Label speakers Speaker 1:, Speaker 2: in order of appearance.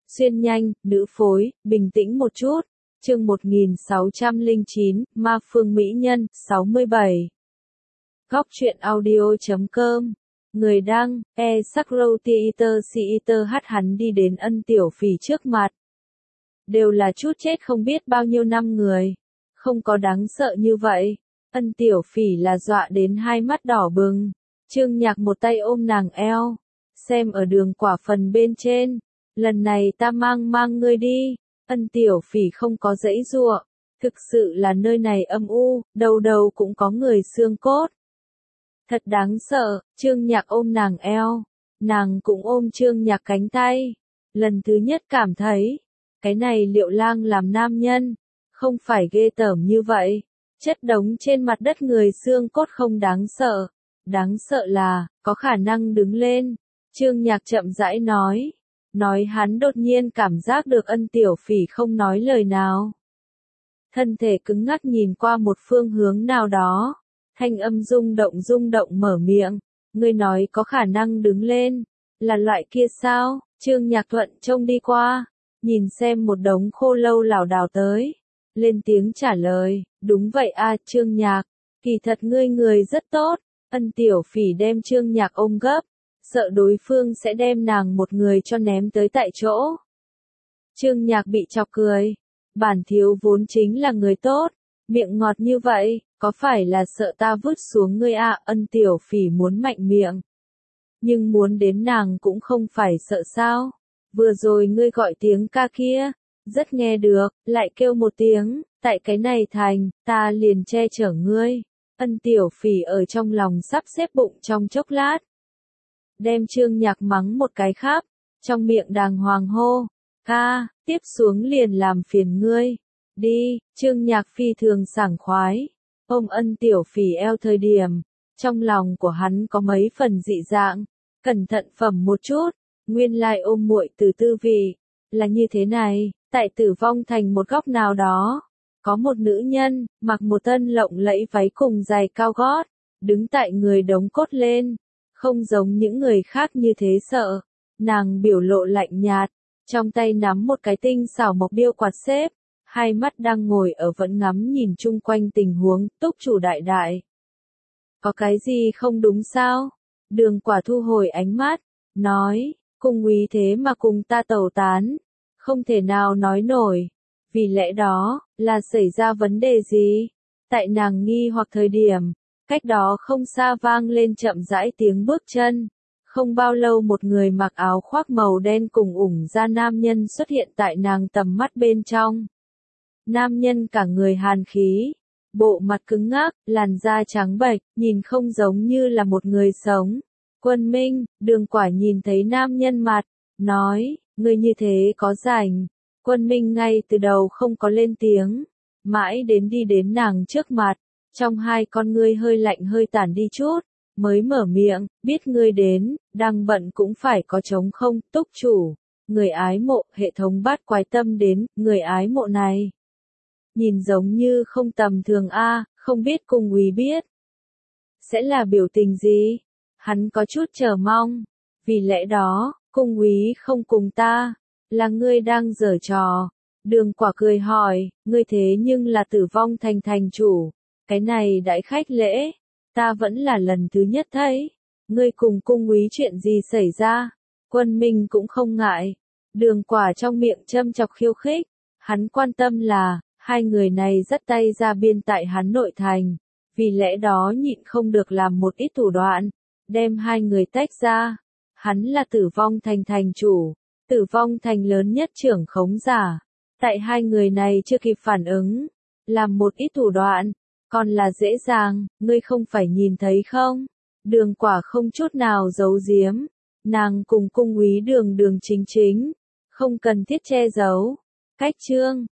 Speaker 1: Xuyên nhanh, nữ phối, bình tĩnh một chút. Chương 1609, Ma Phương Mỹ Nhân, 67. Góc truyện audio.com. Người đăng, Sakrotiiter hắn đi đến Ân Tiểu Phỉ trước mặt. Đều là chút chết không biết bao nhiêu năm người. Không có đáng sợ như vậy. Ân Tiểu Phỉ là dọa đến hai mắt đỏ bừng. Trương Nhạc một tay ôm nàng eo. Xem ở đường quả phần bên trên. Lần này ta mang ngươi đi. Ân Tiểu Phỉ không có giãy giụa. Thực sự là nơi này âm u, đầu đầu cũng có người xương cốt. Thật đáng sợ, Trương Nhạc ôm nàng eo. Nàng cũng ôm Trương Nhạc cánh tay. Lần thứ nhất cảm thấy, cái này Liệu Lang làm nam nhân, không phải ghê tởm như vậy. Chất đống trên mặt đất người xương cốt không đáng sợ. Đáng sợ là, có khả năng đứng lên. Trương Nhạc chậm rãi nói. Nói hắn đột nhiên cảm giác được Ân Tiểu Phỉ không nói lời nào. Thân thể cứng ngắc nhìn qua một phương hướng nào đó. Thanh âm rung động mở miệng. Ngươi nói có khả năng đứng lên. Là loại kia sao? Trương Nhạc Thuận trông đi qua. Nhìn xem một đống khô lâu lảo đảo tới. Lên tiếng trả lời. Đúng vậy a Trương Nhạc. Kỳ thật ngươi người rất tốt. Ân Tiểu Phỉ đem Trương Nhạc ôm gấp. Sợ đối phương sẽ đem nàng một người cho ném tới tại chỗ. Trương Nhạc bị chọc cười. Bản thiếu vốn chính là người tốt. Miệng ngọt như vậy, có phải là sợ ta vứt xuống ngươi à? Ân Tiểu Phỉ muốn mạnh miệng. Nhưng muốn đến nàng cũng không phải sợ sao. Vừa rồi ngươi gọi tiếng ca kia, rất nghe được, lại kêu một tiếng, tại cái này thành, ta liền che chở ngươi. Ân Tiểu Phỉ ở trong lòng sắp xếp bụng trong chốc lát. Đem Trương Nhạc mắng một cái khắp, trong miệng đàng hoàng hô. Ca, tiếp xuống liền làm phiền ngươi. Đi, Trương Nhạc phi thường sảng khoái. Ôm Ân Tiểu Phỉ eo thời điểm, trong lòng của hắn có mấy phần dị dạng. Cẩn thận phẩm một chút, nguyên lai ôm muội từ tư vị. Là như thế này, tại Tử Vong Thành một góc nào đó. Có một nữ nhân, mặc một thân lộng lẫy váy cùng giày cao gót, đứng tại người đống cốt lên. Không giống những người khác như thế sợ. Nàng biểu lộ lạnh nhạt, trong tay nắm một cái tinh xảo mộc điêu quạt xếp, hai mắt đang ngồi ở vẫn ngắm nhìn chung quanh tình huống. Túc chủ đại đại. Có cái gì không đúng sao? Đường Quả thu hồi ánh mắt, nói, cung úy thế mà cùng ta tẩu tán, không thể nào nói nổi. Vì lẽ đó, là xảy ra vấn đề gì? Tại nàng nghi hoặc thời điểm, cách đó không xa vang lên chậm rãi tiếng bước chân. Không bao lâu một người mặc áo khoác màu đen cùng ủng da nam nhân xuất hiện tại nàng tầm mắt bên trong. Nam nhân cả người hàn khí, bộ mặt cứng ngắc, làn da trắng bệch, nhìn không giống như là một người sống. Quân Minh, Đường Quả nhìn thấy nam nhân mặt, nói, người như thế có rảnh. Quân Minh ngay từ đầu không có lên tiếng, mãi đến đi đến nàng trước mặt. Trong hai con ngươi hơi lạnh hơi tản đi chút, mới mở miệng, biết ngươi đến, đang bận cũng phải có trống không. Túc chủ, người ái mộ, hệ thống bát quái tâm đến, người ái mộ này. Nhìn giống như không tầm thường a, không biết cung úy biết. Sẽ là biểu tình gì? Hắn có chút chờ mong. Vì lẽ đó, cung úy không cùng ta, là ngươi đang giở trò. Đường Quả cười hỏi, ngươi thế nhưng là Tử Vong Thành thành chủ. Cái này đãi khách lễ, ta vẫn là lần thứ nhất thấy. Ngươi cùng cung úy chuyện gì xảy ra? Quân Minh cũng không ngại. Đường Quả trong miệng châm chọc khiêu khích. Hắn quan tâm là, hai người này dắt tay ra biên tại hắn nội thành. Vì lẽ đó nhịn không được làm một ít thủ đoạn, đem hai người tách ra. Hắn là Tử Vong Thành thành chủ, Tử Vong Thành lớn nhất trưởng khống giả. Tại hai người này chưa kịp phản ứng, làm một ít thủ đoạn. Còn là dễ dàng, ngươi không phải nhìn thấy không? Đường Quả không chút nào giấu giếm. Nàng cùng cung úy đường chính, không cần thiết che giấu. Cách chương